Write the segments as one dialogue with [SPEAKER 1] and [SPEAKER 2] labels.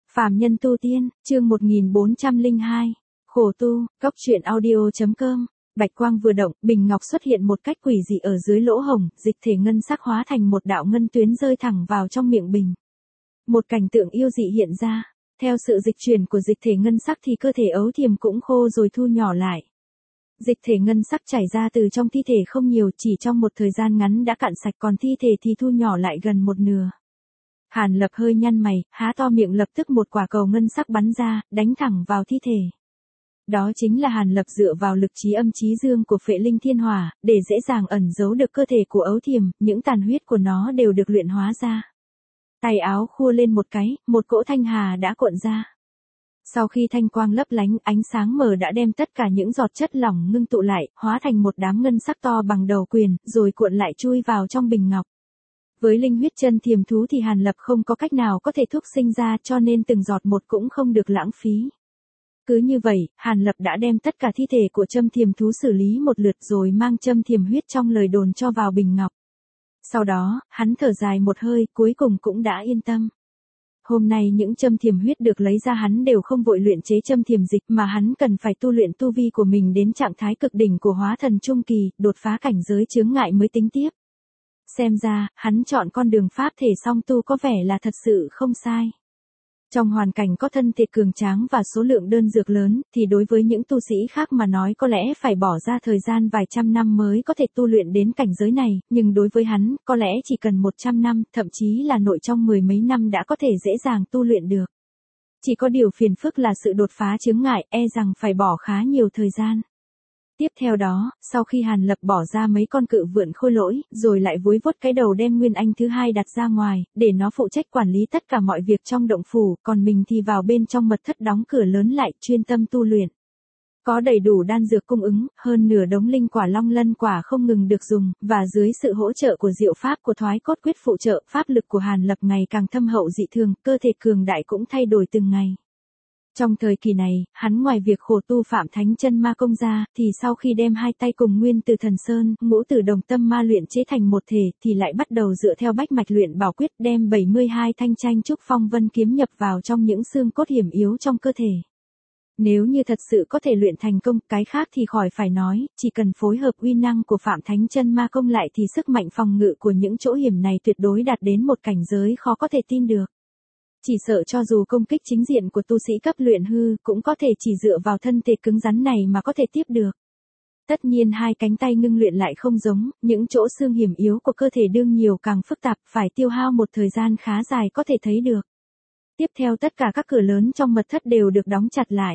[SPEAKER 1] Phàm nhân tu tiên, chương 1402. Khổ tu, cốc truyện audio.com. Bạch quang vừa động, bình ngọc xuất hiện một cách quỷ dị ở dưới lỗ hổng, dịch thể ngân sắc hóa thành một đạo ngân tuyến rơi thẳng vào trong miệng bình. Một cảnh tượng yêu dị hiện ra, theo sự dịch chuyển của dịch thể ngân sắc thì cơ thể ấu thiềm cũng khô rồi thu nhỏ lại. Dịch thể ngân sắc chảy ra từ trong thi thể không nhiều, chỉ trong một thời gian ngắn đã cạn sạch, còn thi thể thì thu nhỏ lại gần một nửa. Hàn Lập hơi nhăn mày, há to miệng, lập tức một quả cầu ngân sắc bắn ra, đánh thẳng vào thi thể. Đó chính là Hàn Lập dựa vào lực trí âm trí dương của Phệ Linh Thiên Hỏa, để dễ dàng ẩn giấu được cơ thể của ấu thiềm, những tàn huyết của nó đều được luyện hóa ra. Tay áo khua lên một cái, một cỗ thanh hà đã cuộn ra. Sau khi thanh quang lấp lánh, ánh sáng mờ đã đem tất cả những giọt chất lỏng ngưng tụ lại, hóa thành một đám ngân sắc to bằng đầu quyền, rồi cuộn lại chui vào trong bình ngọc. Với linh huyết chân thiềm thú thì Hàn Lập không có cách nào có thể thúc sinh ra, cho nên từng giọt một cũng không được lãng phí. Cứ như vậy, Hàn Lập đã đem tất cả thi thể của châm thiềm thú xử lý một lượt rồi mang châm thiềm huyết trong lời đồn cho vào bình ngọc. Sau đó, hắn thở dài một hơi, cuối cùng cũng đã yên tâm. Hôm nay những châm thiềm huyết được lấy ra hắn đều không vội luyện chế châm thiềm dịch, mà hắn cần phải tu luyện tu vi của mình đến trạng thái cực đỉnh của hóa thần trung kỳ, đột phá cảnh giới chướng ngại mới tính tiếp. Xem ra, hắn chọn con đường pháp thể song tu có vẻ là thật sự không sai. Trong hoàn cảnh có thân thể cường tráng và số lượng đơn dược lớn, thì đối với những tu sĩ khác mà nói có lẽ phải bỏ ra thời gian vài trăm năm mới có thể tu luyện đến cảnh giới này, nhưng đối với hắn, có lẽ chỉ cần 100 năm, thậm chí là nội trong 10 mấy năm đã có thể dễ dàng tu luyện được. Chỉ có điều phiền phức là sự đột phá chướng ngại, e rằng phải bỏ khá nhiều thời gian. Tiếp theo đó, sau khi Hàn Lập bỏ ra mấy con cự vượn khôi lỗi, rồi lại vúi vuốt cái đầu đem Nguyên Anh thứ hai đặt ra ngoài, để nó phụ trách quản lý tất cả mọi việc trong động phủ, còn mình thì vào bên trong mật thất đóng cửa lớn lại, chuyên tâm tu luyện. Có đầy đủ đan dược cung ứng, hơn nửa đống linh quả long lân quả không ngừng được dùng, và dưới sự hỗ trợ của diệu pháp của thoái cốt quyết phụ trợ, pháp lực của Hàn Lập ngày càng thâm hậu dị thường, cơ thể cường đại cũng thay đổi từng ngày. Trong thời kỳ này, hắn ngoài việc khổ tu Phạm Thánh Chân Ma Công ra, thì sau khi đem hai tay cùng Nguyên Từ Thần Sơn, Ngũ Tử Đồng Tâm Ma luyện chế thành một thể, thì lại bắt đầu dựa theo bách mạch luyện bảo quyết, đem 72 thanh tranh trúc phong vân kiếm nhập vào trong những xương cốt hiểm yếu trong cơ thể. Nếu như thật sự có thể luyện thành công, cái khác thì khỏi phải nói, chỉ cần phối hợp uy năng của Phạm Thánh Chân Ma Công lại thì sức mạnh phòng ngự của những chỗ hiểm này tuyệt đối đạt đến một cảnh giới khó có thể tin được. Chỉ sợ cho dù công kích chính diện của tu sĩ cấp luyện hư, cũng có thể chỉ dựa vào thân thể cứng rắn này mà có thể tiếp được. Tất nhiên hai cánh tay ngưng luyện lại không giống, những chỗ xương hiểm yếu của cơ thể đương nhiều càng phức tạp, phải tiêu hao một thời gian khá dài có thể thấy được. Tiếp theo tất cả các cửa lớn trong mật thất đều được đóng chặt lại.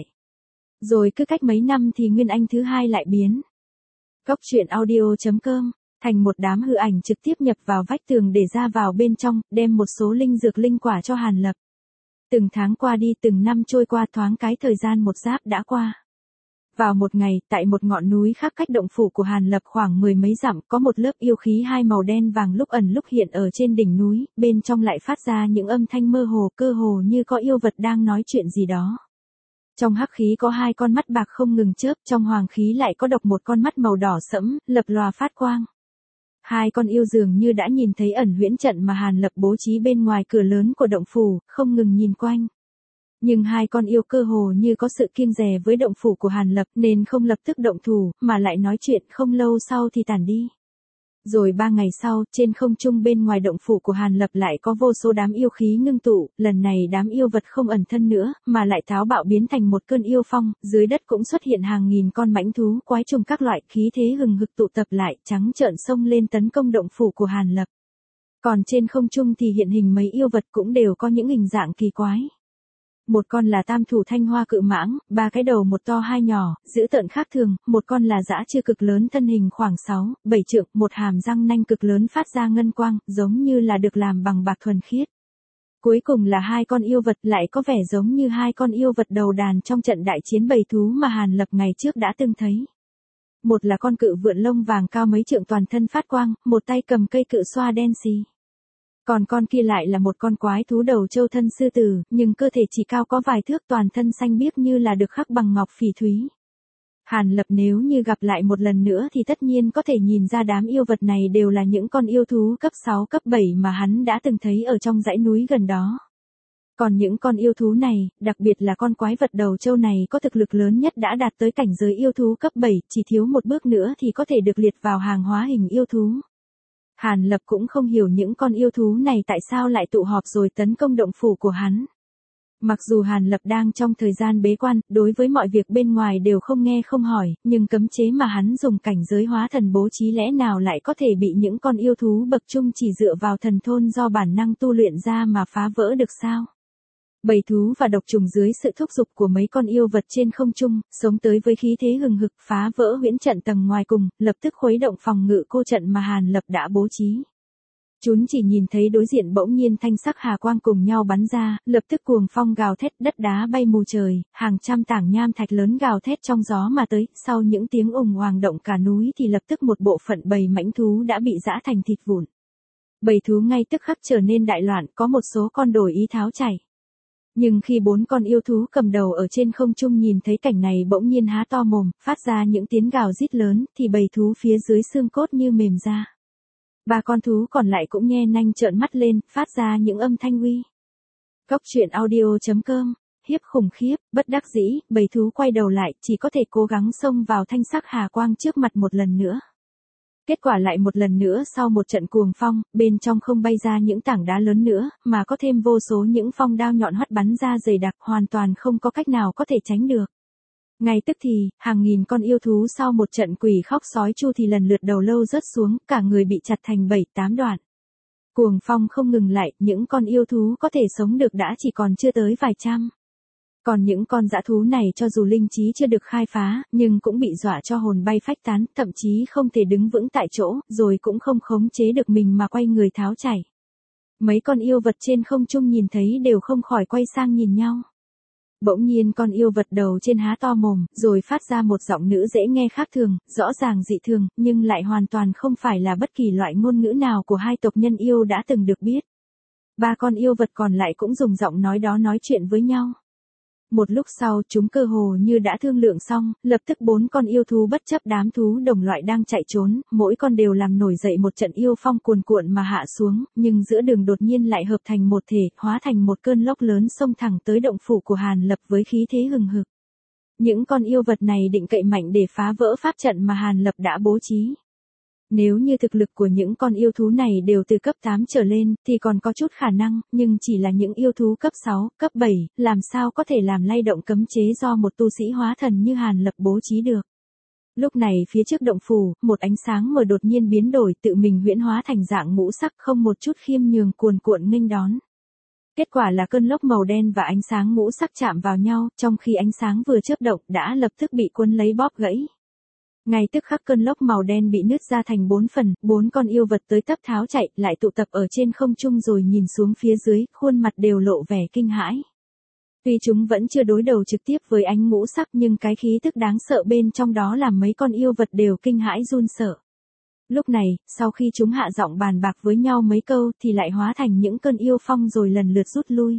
[SPEAKER 1] Rồi cứ cách mấy năm thì Nguyên Anh thứ hai lại biến. Cốc truyện audio.com thành một đám hư ảnh trực tiếp nhập vào vách tường để ra vào bên trong, đem một số linh dược linh quả cho Hàn Lập. Từng tháng qua đi, từng năm trôi qua, thoáng cái thời gian một giáp đã qua. Vào một ngày, tại một ngọn núi khác cách động phủ của Hàn Lập khoảng 10 mấy dặm, có một lớp yêu khí hai màu đen vàng lúc ẩn lúc hiện ở trên đỉnh núi, bên trong lại phát ra những âm thanh mơ hồ, cơ hồ như có yêu vật đang nói chuyện gì đó. Trong hắc khí có hai con mắt bạc không ngừng chớp, trong hoàng khí lại có độc một con mắt màu đỏ sẫm, lập lòa phát quang. Hai con yêu dường như đã nhìn thấy ẩn huyễn trận mà Hàn Lập bố trí bên ngoài cửa lớn của động phủ, không ngừng nhìn quanh. Nhưng hai con yêu cơ hồ như có sự kiêng dè với động phủ của Hàn Lập nên không lập tức động thủ, mà lại nói chuyện, không lâu sau thì tản đi. Rồi 3 ngày sau, trên không trung bên ngoài động phủ của Hàn Lập lại có vô số đám yêu khí ngưng tụ, lần này đám yêu vật không ẩn thân nữa, mà lại táo bạo biến thành một cơn yêu phong, dưới đất cũng xuất hiện hàng nghìn con mãnh thú, quái trùng các loại, khí thế hừng hực tụ tập lại, trắng trợn xông lên tấn công động phủ của Hàn Lập. Còn trên không trung thì hiện hình mấy yêu vật cũng đều có những hình dạng kỳ quái. Một con là tam thủ thanh hoa cự mãng, 3 cái đầu một to hai nhỏ, dữ tợn khác thường, một con là dã chư cực lớn thân hình khoảng 6, 7 trượng, một hàm răng nanh cực lớn phát ra ngân quang, giống như là được làm bằng bạc thuần khiết. Cuối cùng là hai con yêu vật, lại có vẻ giống như hai con yêu vật đầu đàn trong trận đại chiến bầy thú mà Hàn Lập ngày trước đã từng thấy. Một là con cự vượn lông vàng cao mấy trượng toàn thân phát quang, một tay cầm cây cự xoa đen xì. Còn con kia lại là một con quái thú đầu trâu thân sư tử, nhưng cơ thể chỉ cao có vài thước, toàn thân xanh biếc như là được khắc bằng ngọc phỉ thúy. Hàn Lập nếu như gặp lại một lần nữa thì tất nhiên có thể nhìn ra đám yêu vật này đều là những con yêu thú cấp 6 cấp 7 mà hắn đã từng thấy ở trong dãy núi gần đó. Còn những con yêu thú này, đặc biệt là con quái vật đầu trâu này có thực lực lớn nhất đã đạt tới cảnh giới yêu thú cấp 7, chỉ thiếu một bước nữa thì có thể được liệt vào hàng hóa hình yêu thú. Hàn Lập cũng không hiểu những con yêu thú này tại sao lại tụ họp rồi tấn công động phủ của hắn. Mặc dù Hàn Lập đang trong thời gian bế quan, đối với mọi việc bên ngoài đều không nghe không hỏi, nhưng cấm chế mà hắn dùng cảnh giới hóa thần bố trí lẽ nào lại có thể bị những con yêu thú bậc trung chỉ dựa vào thần thôn do bản năng tu luyện ra mà phá vỡ được sao? Bầy thú và độc trùng dưới sự thúc giục của mấy con yêu vật trên không trung, sống tới với khí thế hừng hực phá vỡ huyễn trận tầng ngoài cùng, lập tức khuấy động phòng ngự cô trận mà Hàn Lập đã bố trí. Chúng chỉ nhìn thấy đối diện bỗng nhiên thanh sắc hà quang cùng nhau bắn ra, lập tức cuồng phong gào thét, đất đá bay mù trời, hàng trăm tảng nham thạch lớn gào thét trong gió mà tới, sau những tiếng ùng oàng động cả núi thì lập tức một bộ phận bầy mãnh thú đã bị giã thành thịt vụn. Bầy thú ngay tức khắc trở nên đại loạn, có một số con đổi ý tháo chạy. Nhưng khi 4 con yêu thú cầm đầu ở trên không trung nhìn thấy cảnh này bỗng nhiên há to mồm, phát ra những tiếng gào rít lớn, thì bầy thú phía dưới xương cốt như mềm ra. 3 con thú còn lại cũng nhe nanh trợn mắt lên, phát ra những âm thanh uy. Góc truyện audio.com, hiếp khủng khiếp, bất đắc dĩ, bầy thú quay đầu lại, chỉ có thể cố gắng xông vào thanh sắc hà quang trước mặt một lần nữa. Kết quả lại một lần nữa sau một trận cuồng phong, bên trong không bay ra những tảng đá lớn nữa, mà có thêm vô số những phong đao nhọn hoắt bắn ra dày đặc, hoàn toàn không có cách nào có thể tránh được. Ngay tức thì, hàng nghìn con yêu thú sau một trận quỷ khóc sói chu thì lần lượt đầu lâu rớt xuống, cả người bị chặt thành 7-8 đoạn. Cuồng phong không ngừng lại, những con yêu thú có thể sống được đã chỉ còn chưa tới vài trăm. Còn những con dã thú này cho dù linh trí chưa được khai phá, nhưng cũng bị dọa cho hồn bay phách tán, thậm chí không thể đứng vững tại chỗ, rồi cũng không khống chế được mình mà quay người tháo chạy. Mấy con yêu vật trên không trung nhìn thấy đều không khỏi quay sang nhìn nhau. Bỗng nhiên con yêu vật đầu trên há to mồm, rồi phát ra một giọng nữ dễ nghe khác thường, rõ ràng dị thường, nhưng lại hoàn toàn không phải là bất kỳ loại ngôn ngữ nào của hai tộc nhân yêu đã từng được biết. 3 con yêu vật còn lại cũng dùng giọng nói đó nói chuyện với nhau. Một lúc sau chúng cơ hồ như đã thương lượng xong, lập tức 4 con yêu thú bất chấp đám thú đồng loại đang chạy trốn, mỗi con đều làm nổi dậy một trận yêu phong cuồn cuộn mà hạ xuống, nhưng giữa đường đột nhiên lại hợp thành một thể, hóa thành một cơn lốc lớn xông thẳng tới động phủ của Hàn Lập với khí thế hừng hực. Những con yêu vật này định cậy mạnh để phá vỡ pháp trận mà Hàn Lập đã bố trí. Nếu như thực lực của những con yêu thú này đều từ cấp 8 trở lên, thì còn có chút khả năng, nhưng chỉ là những yêu thú cấp 6, cấp 7, làm sao có thể làm lay động cấm chế do một tu sĩ hóa thần như Hàn Lập bố trí được. Lúc này phía trước động phủ, một ánh sáng mờ đột nhiên biến đổi tự mình huyễn hóa thành dạng ngũ sắc không một chút khiêm nhường cuồn cuộn nghênh đón. Kết quả là cơn lốc màu đen và ánh sáng ngũ sắc chạm vào nhau, trong khi ánh sáng vừa chớp động đã lập tức bị cuốn lấy bóp gãy. Ngay tức khắc cơn lốc màu đen bị nứt ra thành 4 phần, 4 con yêu vật tới tấp tháo chạy, lại tụ tập ở trên không trung rồi nhìn xuống phía dưới, khuôn mặt đều lộ vẻ kinh hãi. Tuy chúng vẫn chưa đối đầu trực tiếp với ánh ngũ sắc nhưng cái khí tức đáng sợ bên trong đó làm mấy con yêu vật đều kinh hãi run sợ. Lúc này, sau khi chúng hạ giọng bàn bạc với nhau mấy câu thì lại hóa thành những cơn yêu phong rồi lần lượt rút lui.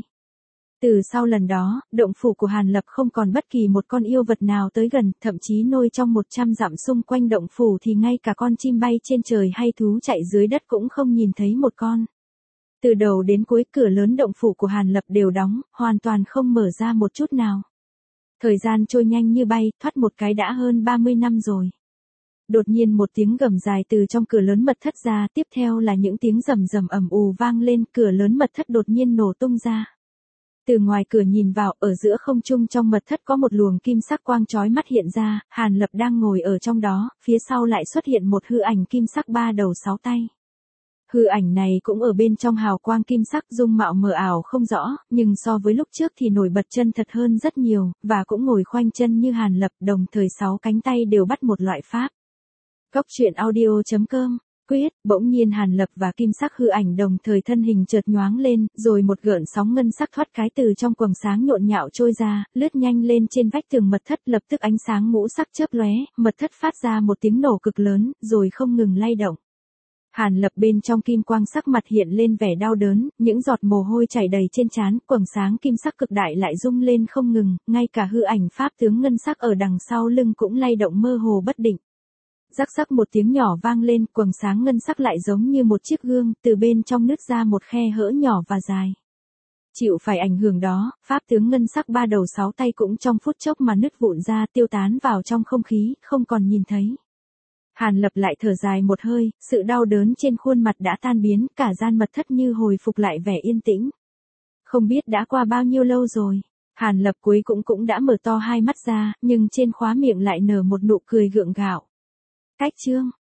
[SPEAKER 1] Từ sau lần đó, động phủ của Hàn Lập không còn bất kỳ một con yêu vật nào tới gần, thậm chí nôi trong 100 dặm xung quanh động phủ thì ngay cả con chim bay trên trời hay thú chạy dưới đất cũng không nhìn thấy một con. Từ đầu đến cuối cửa lớn động phủ của Hàn Lập đều đóng, hoàn toàn không mở ra một chút nào. Thời gian trôi nhanh như bay, thoát một cái đã hơn 30 năm rồi. Đột nhiên một tiếng gầm dài từ trong cửa lớn mật thất ra, tiếp theo là những tiếng rầm rầm ầm ù vang lên, cửa lớn mật thất đột nhiên nổ tung ra. Từ ngoài cửa nhìn vào, ở giữa không trung trong mật thất có một luồng kim sắc quang chói mắt hiện ra, Hàn Lập đang ngồi ở trong đó, phía sau lại xuất hiện một hư ảnh kim sắc 3 đầu 6 tay. Hư ảnh này cũng ở bên trong hào quang kim sắc dung mạo mờ ảo không rõ, nhưng so với lúc trước thì nổi bật chân thật hơn rất nhiều, và cũng ngồi khoanh chân như Hàn Lập, đồng thời 6 cánh tay đều bắt một loại pháp. Góc truyện audio.com Quyết, bỗng nhiên Hàn Lập và kim sắc hư ảnh đồng thời thân hình chợt nhoáng lên, rồi một gợn sóng ngân sắc thoát cái từ trong quầng sáng nhộn nhạo trôi ra, lướt nhanh lên trên vách tường mật thất, lập tức ánh sáng ngũ sắc chớp lóe, mật thất phát ra một tiếng nổ cực lớn, rồi không ngừng lay động. Hàn Lập bên trong kim quang sắc mặt hiện lên vẻ đau đớn, những giọt mồ hôi chảy đầy trên trán, quầng sáng kim sắc cực đại lại rung lên không ngừng, ngay cả hư ảnh pháp tướng ngân sắc ở đằng sau lưng cũng lay động mơ hồ bất định. Rắc rắc một tiếng nhỏ vang lên, quầng sáng ngân sắc lại giống như một chiếc gương, từ bên trong nứt ra một khe hở nhỏ và dài. Chịu phải ảnh hưởng đó, pháp tướng ngân sắc ba đầu sáu tay cũng trong phút chốc mà nứt vụn ra, tiêu tán vào trong không khí, không còn nhìn thấy. Hàn Lập lại thở dài một hơi, sự đau đớn trên khuôn mặt đã tan biến, cả gian mật thất như hồi phục lại vẻ yên tĩnh. Không biết đã qua bao nhiêu lâu rồi. Hàn Lập cuối cũng đã mở to hai mắt ra, nhưng trên khóe miệng lại nở một nụ cười gượng gạo. Cách chương